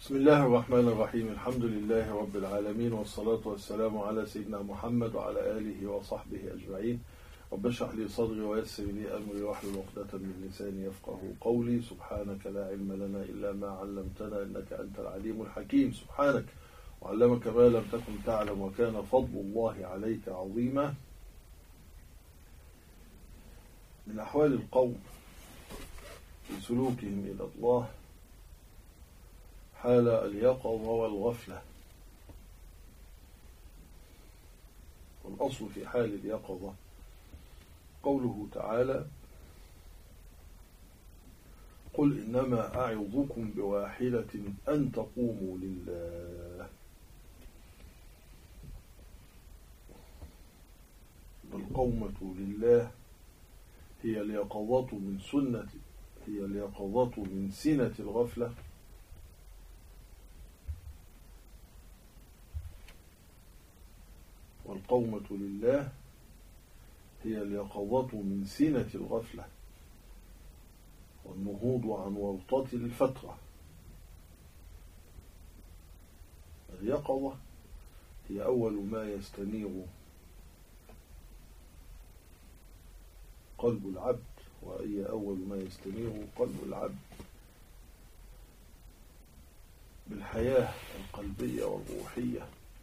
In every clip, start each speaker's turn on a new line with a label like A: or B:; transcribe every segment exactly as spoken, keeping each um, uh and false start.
A: بسم الله الرحمن الرحيم. الحمد لله رب العالمين، والصلاة والسلام على سيدنا محمد وعلى آله وصحبه أجمعين. رب اشرح لي صدري ويسر لي أمري واحلل عقدة من لساني يفقه قولي. سبحانك لا علم لنا إلا ما علمتنا إنك أنت العليم الحكيم. سبحانك وعلمك ما لم تكن تعلم وكان فضل الله عليك عظيما. من أحوال القوم في سلوكهم إلى الله حال اليقظة والغفلة. والأصل في حال اليقظة قوله تعالى: قل إنما أعظكم بواحدة أن تقوموا لله. والقومة لله هي اليقظة من سنة هي اليقظة من سنة الغفلة، والقومة لله هي اليقظة من سنة الغفلة والنهوض عن ورطة الفترة. اليقظة هي أول ما يستنير قلب العبد، وهي أول ما يستنير قلب العبد بالحياة القلبية والروحية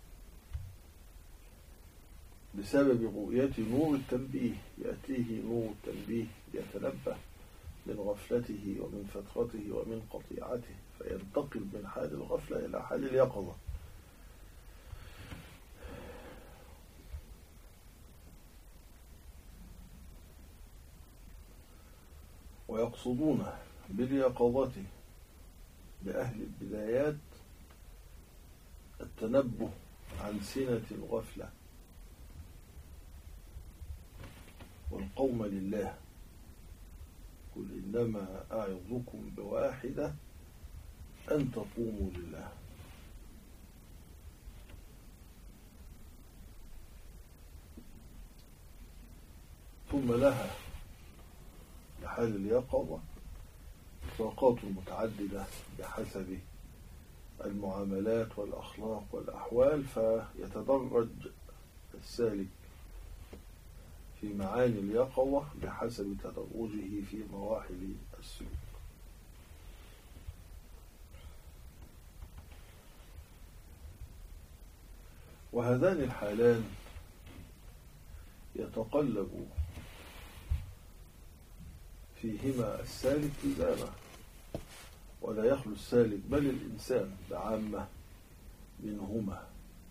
A: بسبب رؤية نور التنبيه. يأتيه نور التنبيه يتنبه من غفلته ومن فترته ومن قطيعته، فينتقل من حال الغفلة إلى حال اليقظة. ويقصدون باليقظة بأهل البدايات التنبه عن سنة الغفلة. والقوم لله قل إنما أعظكم بواحدة أن تقوموا لله. ثم لها لحال اليقظة طاقات متعددة بحسب المعاملات والأخلاق والأحوال، فيتدرج السالك في معاني اليقظة بحسب تدرجه في مراحل السلوك. وهذان الحالان يتقلب فيهما السالك تزامه، ولا يخلو السالك بل الإنسان بعامة منهما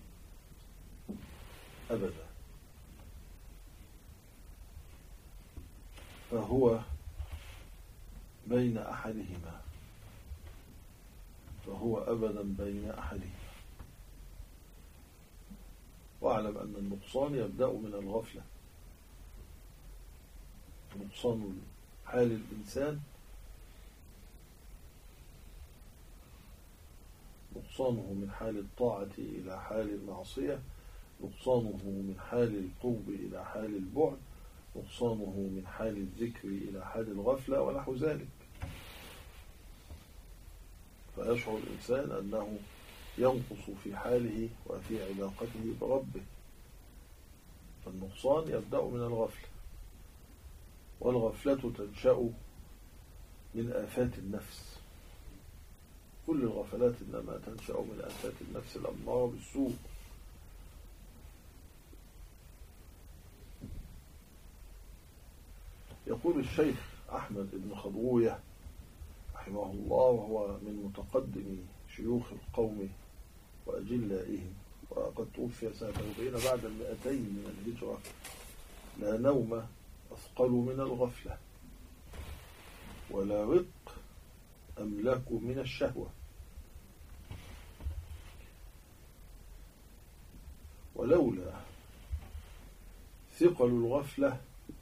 A: أبدا، فهو بين أحدهما فهو أبدا بين أحدهما. واعلم أن النقصان يبدأ من الغفلة. نقصان حال الإنسان نقصانه من حال الطاعة إلى حال المعصية، نقصانه من حال القرب إلى حال البعد، نقصانه من حال الذكر إلى حال الغفلة ونحو ذلك. فيشعر الإنسان أنه ينقص في حاله وفي علاقته بربه. فالنقصان يبدأ من الغفلة، والغفلة تنشأ من آفات النفس. كل الغفلات إنما تنشأ من آفات النفس الأمارة بالسوء. يقول الشيخ أحمد بن خضروية رحمه الله، وهو من متقدم شيوخ القوم وأجلائهم، وقد توفي سنة أربعين بعد المئتين من الهجرة: لا نوم أثقل من الغفلة، ولا رق أملك من الشهوة، ولولا ثقل الغفلة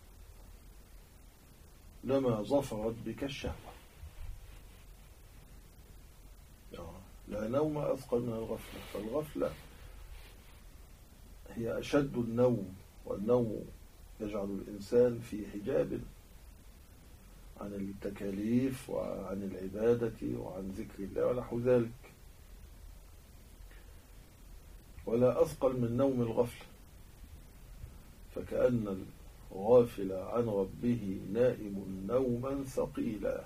A: لما ظفرت بك الشهوة. لا نوم أثقل من الغفلة، فالغفلة هي أشد النوم، والنوم يجعل الإنسان في حجاب عن التكاليف وعن العبادة وعن ذكر الله ونحو ذلك. ولا أثقل من نوم الغفلة، فكأن الغافل عن ربه نائم نوما ثقيلا.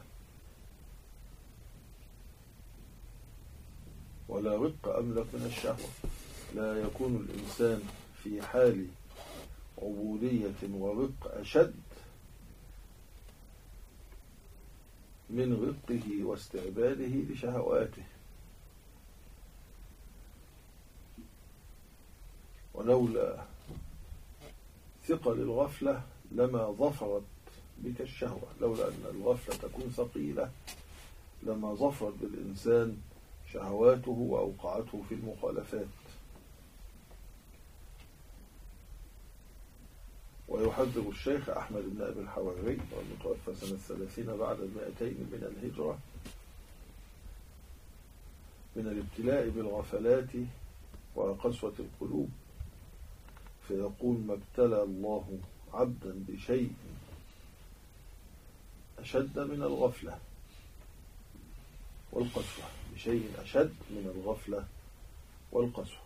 A: ولا رق أملك من الشهوة، لا يكون الإنسان في حال عبودية ورق أشد من رقه واستعباده لشهواته. ولولا ثقل الغفلة لما ظفرت بك الشهوة، لولا أن الغفلة تكون ثقيلة لما ظفرت بالإنسان شهواته وأوقعته في المخالفات. ويحذر الشيخ أحمد بن أبي الحواري والمتوفى سنة ثلاثين بعد المائتين من الهجرة من الابتلاء بالغفلات وقسوة القلوب، فيقول: ما ابتلى الله عبدا بشيء أشد من الغفلة والقسوة، بشيء أشد من الغفلة والقسوة.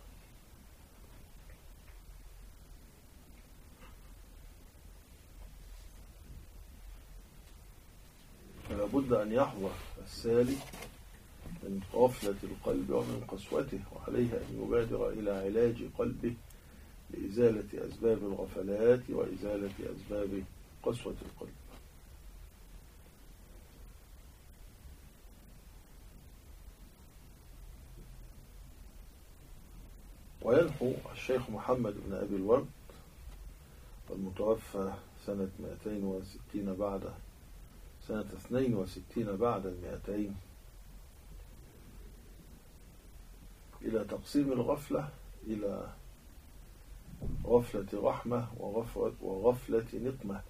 A: فلا بد أن يحذر السالك من غفلة القلب ومن قسوته، وعليه أن يبادر إلى علاج قلبه لإزالة أسباب الغفلات وإزالة أسباب قسوة القلب. وينحو الشيخ محمد بن أبي الورد المتوفى سنة مئتين وستين بعد سنة اثنين وستين بعد المئتين إلى تقسيم الغفلة إلى غفلة رحمة وغفلة, وغفلة نقمة،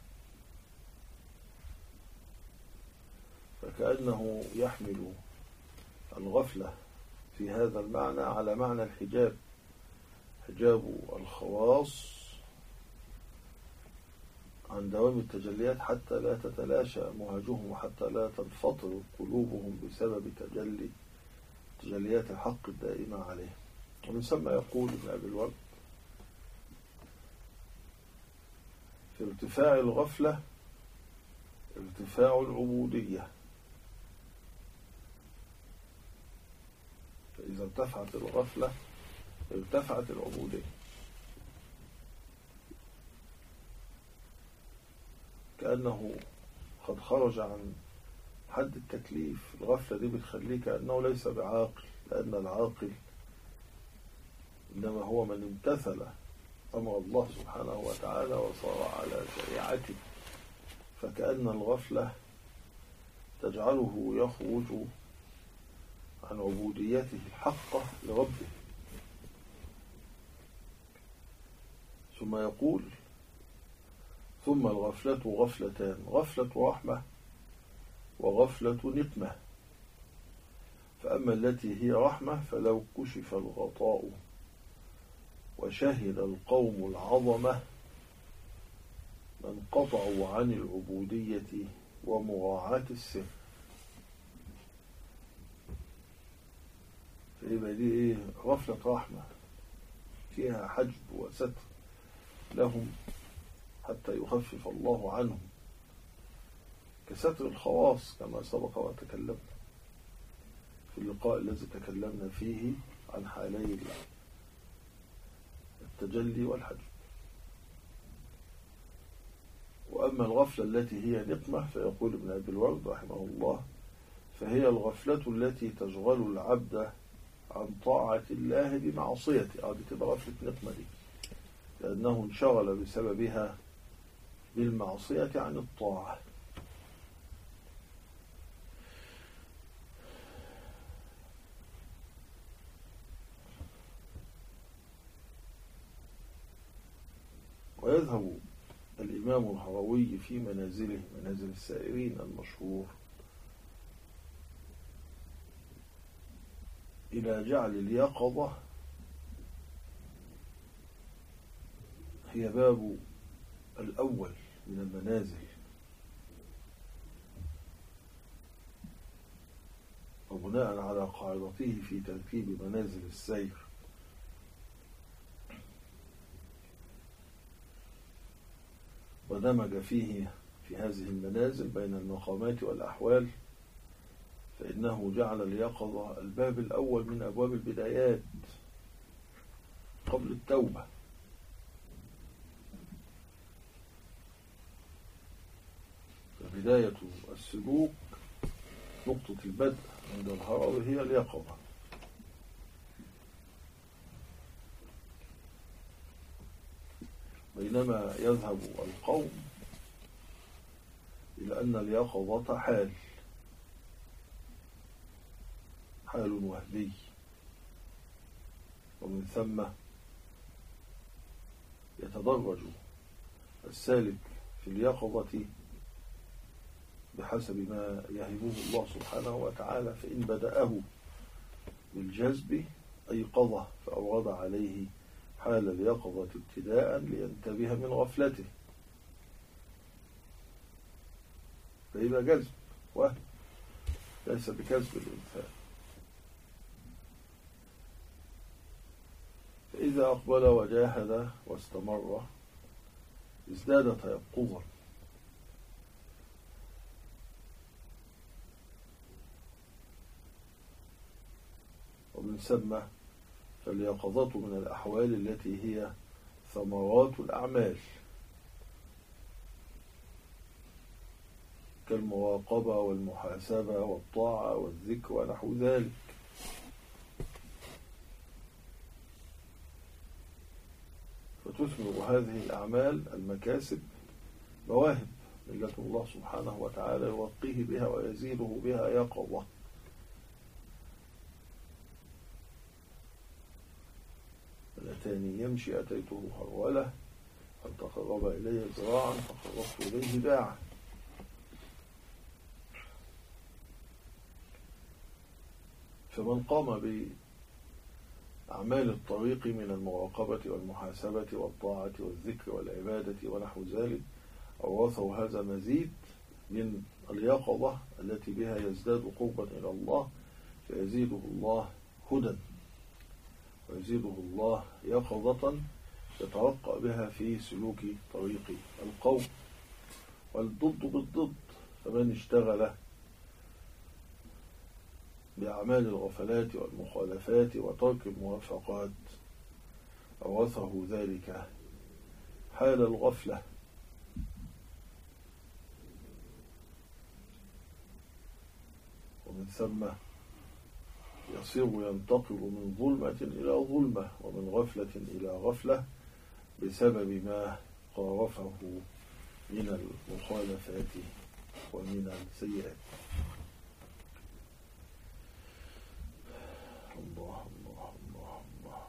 A: فكأنه يحمل الغفلة في هذا المعنى على معنى الحجاب، حجاب الخواص عن دوام التجليات حتى لا تتلاشى أمواجهم وحتى لا تنفطر قلوبهم بسبب تجلي تجليات الحق الدائمة عليه. ومن ثم يقول ابن أبي الورد: في ارتفاع الغفلة ارتفاع العبودية، فإذا ارتفعت الغفلة ارتفعت العبودية. كأنه قد خرج عن حد التكليف. الغفلة دي بتخليه كأنه ليس بعاقل، لأن العاقل إنما هو من امتثل أمر الله سبحانه وتعالى وصار على شريعته، فكأن الغفلة تجعله يخرج عن عبوديته الحقة لربه. ثم يقول: ثم الغفلة غفلتان، غفلة رحمة وغفلة نقمة. فأما التي هي رحمة فلو كشف الغطاء وشهد القوم العظمة ما انقطعوا عن العبودية ومراعاة السر. فيبقى دي ايه؟ غفلة رحمة فيها حجب وستر لهم حتى يخفف الله عنهم، كستر الخواص كما سبق وتكلمنا في اللقاء الذي تكلمنا فيه عن حالي التجلي والحجب. وأما الغفلة التي هي نقمة فيقول ابن أبي الورد رحمه الله: فهي الغفلة التي تشغل العبد عن طاعة الله بمعصيته. هذه تبقى غفلة نقمة دي، لأنه انشغل بسببها بالمعصية عن الطاعة. ويذهب الإمام الهروي في منازله منازل السائرين المشهور إلى جعل اليقظة هي باب الأول من المنازل، وبناء على قاعدته في ترتيب منازل السير ودمج فيه في هذه المنازل بين المقامات والأحوال، فإنه جعل اليقظة الباب الأول من أبواب البدايات قبل التوبة. فبداية السلوك نقطة البدء عند الهروي هي اليقظة. بينما يذهب القوم إلى أن اليقظة حال حال وهمي، ومن ثم يتدرج السالك في اليقظة بحسب ما يهبه الله سبحانه وتعالى. فإن بدأه بالجذب أيقظه فأورد عليه حال اليقظة ابتداء لينتبه من غفلته، فيبقى جذب وهم ليس بكذب الإنسان. فإذا أقبل وجاهد واستمر ازداد تيقظا، ومن ثم فاليقظة من الأحوال التي هي ثمرات الأعمال كالمراقبة والمحاسبة والطاعة والذكر ونحو ذلك. فتثمر هذه الأعمال المكاسب مواهب ملة الله سبحانه وتعالى يوقيه بها ويزيده بها يقظة. الأتاني يمشي أتيته هرولة، هل تقرب إلي ذراعا فقربت إليه باعا. فمن قام بأعمال الطريق من المراقبة والمحاسبة والطاعة والذكر والعبادة ونحو ذلك أورثه هذا مزيد من اليقظة التي بها يزداد قربا إلى الله، فيزيده الله هدى ويزيده الله يقظة يتوقع بها في سلوك طريق القوم. والضد بالضد، فمن اشتغل بأعمال الغفلات والمخالفات وترك الموافقات أورثه ذلك حال الغفلة، ومن ثم يصير ينتقل من ظلمة إلى ظلمة ومن غفلة إلى غفلة بسبب ما قارفه من المخالفات ومن السيئات. الله الله الله الله.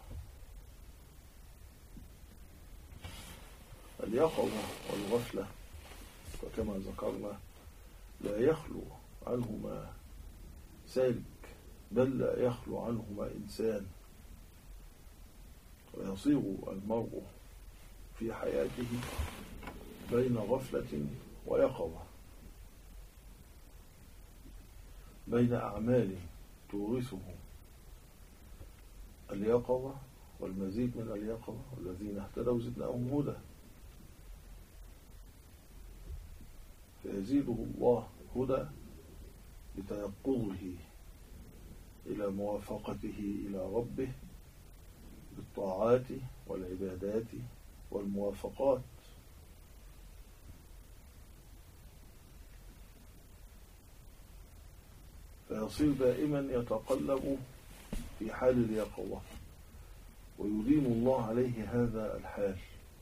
A: اليقظة والغفلة وكما ذكرنا لا يخلو عنهما سالك، بل لا يخلو عنهما إنسان، ويصير المرء في حياته بين غفلة ويقظة، بين أعمال تورثه اليقظة والمزيد من اليقظة، والذين اهتدوا زدناهم هدى، فيزيده الله هدى بتيقظه إلى موافقته إلى ربه بالطاعات والعبادات والموافقات. فيصير دائما يتقلب في حال اليقظة ويديم الله عليه هذا الحال.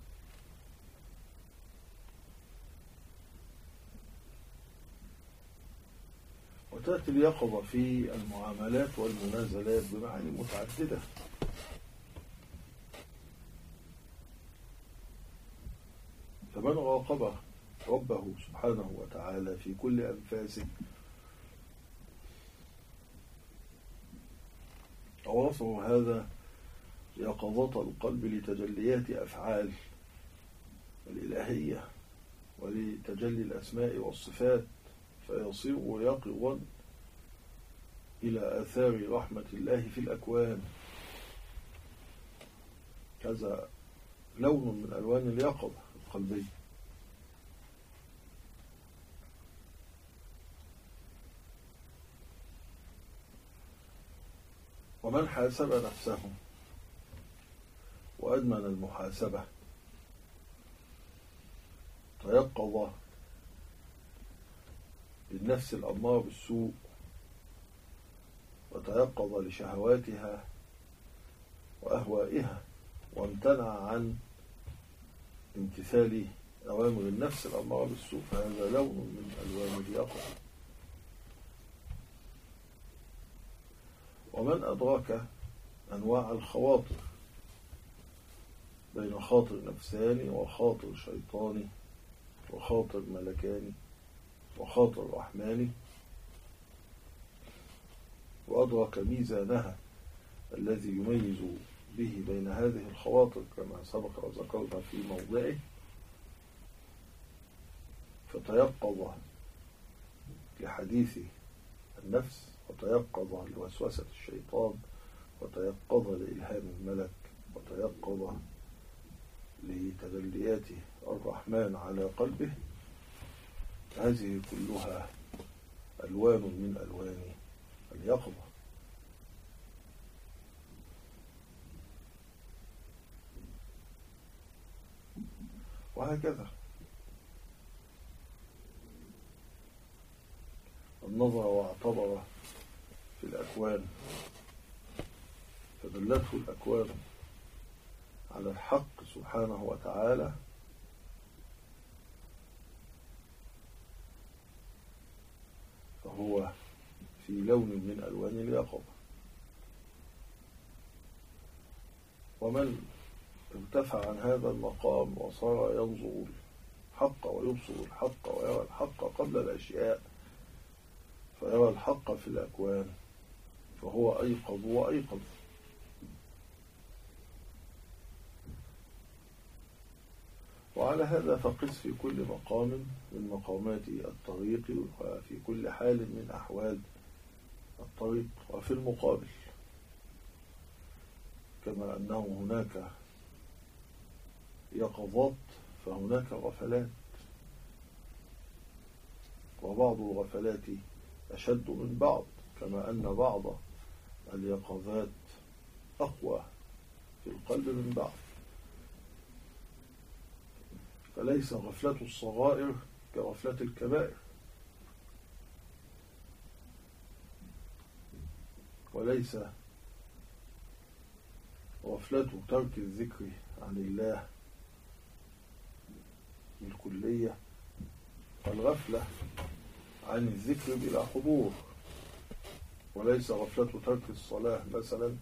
A: وتأتي اليقظة في المعاملات والمنازلات بمعاني متعددة، فمن راقب ربه سبحانه وتعالى في كل أنفاسه أورثه هذا يقظة القلب لتجليات أفعال الإلهية ولتجلي الأسماء والصفات، فيصير يقظا إلى آثار رحمة الله في الأكوان. هذا لون من ألوان اليقظة القلبية. ومن حاسب نفسه وأدمن المحاسبة تيقظ للنفس الأمارة بالسوء وتيقظ لشهواتها وأهوائها وامتنع عن امتثال أوامر النفس الأمارة بالسوء، فهذا لون من ألوان اليقظة. ومن أدرك أنواع الخواطر بين خاطر نفساني وخاطر شيطاني وخاطر ملكاني وخاطر رحماني، وأدرك ميزانها الذي يميز به بين هذه الخواطر كما سبق وذكرنا في موضعه، فتيقظ لحديث النفس وتيقظ لوسوسة الشيطان وتيقظ لإلهام الملك وتيقظ لتجليات الرحمن على قلبه. هذه كلها ألوان من ألوان اليقظة. وهكذا النظر واعتبر في الأكوان فدلته الأكوان على الحق سبحانه وتعالى، فهو في لون من ألوان اليقظة. ومن ارتفع عن هذا المقام وصار ينظر الحق ويبصر الحق ويرى الحق قبل الأشياء، فيرى الحق في الأكوان، فهو أيقظ وأيقظ. وعلى هذا فقس في كل مقام من مقامات الطريق وفي كل حال من أحوال الطريق. وفي المقابل كما أنه هناك يقظات فهناك غفلات، وبعض الغفلات أشد من بعض، كما أن بعض اليقظات أقوى في القلب من بعض. فليس غفلة الصغائر كغفلة الكبائر، وليس غفلة ترك الذكر عن الله بالكلية والغفلة عن الذكر بلا حضور، وليس غفلة ترك الصلاة مثلا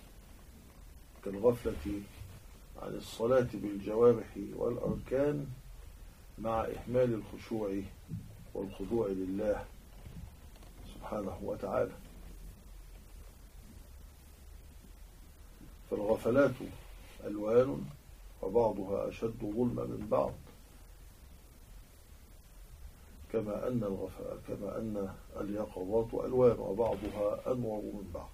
A: كالغفلة عن الصلاة بالجوارح والأركان مع إهمال الخشوع والخضوع لله سبحانه وتعالى. فالغفلات ألوان وبعضها أشد ظلما من بعض، كما أن الغفلة كما أن اليقظات ألوان وبعضها أنور من بعض.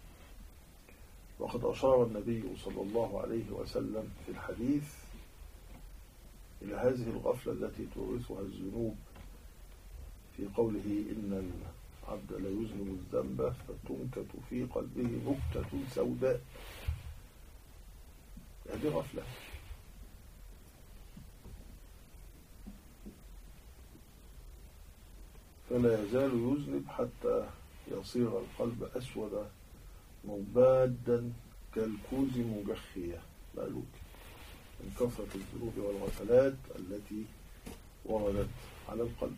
A: وقد أشار النبي صلى الله عليه وسلم في الحديث إلى هذه الغفلة التي تورثها الذنوب في قوله إن العبد لا يذنب الذنب فتنكت في قلبه نكتة سوداء. هذه غفلة. فلا يزال يذنب حتى يصير القلب أسود مبادا كالكوز مجخية مألوك من كثرة الذنوب والغفلات التي وردت على القلب.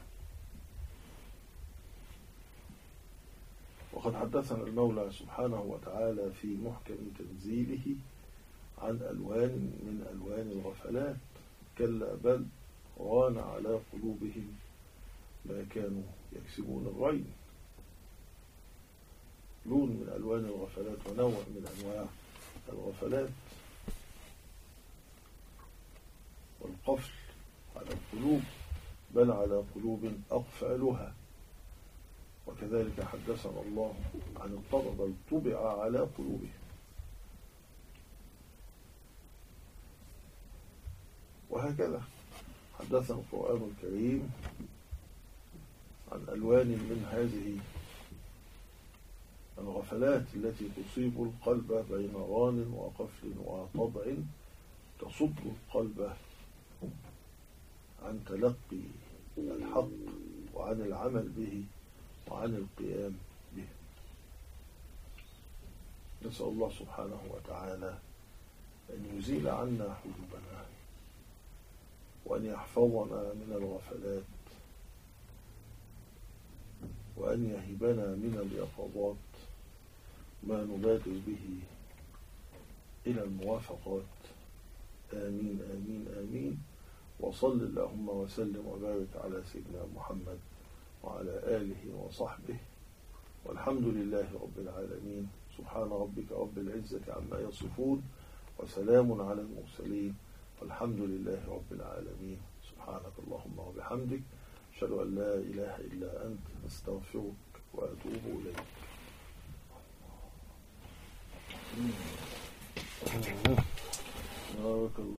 A: وقد حدثنا المولى سبحانه وتعالى في محكم تنزيله عن ألوان من ألوان الغفلات، كلا بل ران على قلوبهم ما كانوا يكسبون الرين. لون من ألوان الغفلات ونوع من أنواع الغفلات. والقفل على القلوب بل على قلوب أقفالها. وكذلك حدثنا الله عن الطبع بل طبع على قلوبهم. وهكذا حدثنا القرآن الكريم عن ألوان من هذه الغفلات التي تصيب القلب بين ران وقفل وطبع تصد القلب عن تلقي الحق وعن العمل به وعن القيام به. نسأل الله سبحانه وتعالى أن يزيل عنا حجوبنا وأن يحفظنا من الغفلات وأن يهبنا من اليقظات ما نبادر به إلى الموافقات. آمين آمين آمين. وصل اللهم وسلم وبارك على سيدنا محمد وعلى آله وصحبه، والحمد لله رب العالمين. سبحان ربك رب العزة عما يصفون، وسلام على المرسلين، والحمد لله رب العالمين. سبحانك اللهم وبحمدك، أشهد أن لا إله إلا أنت، أستغفرك وأتوب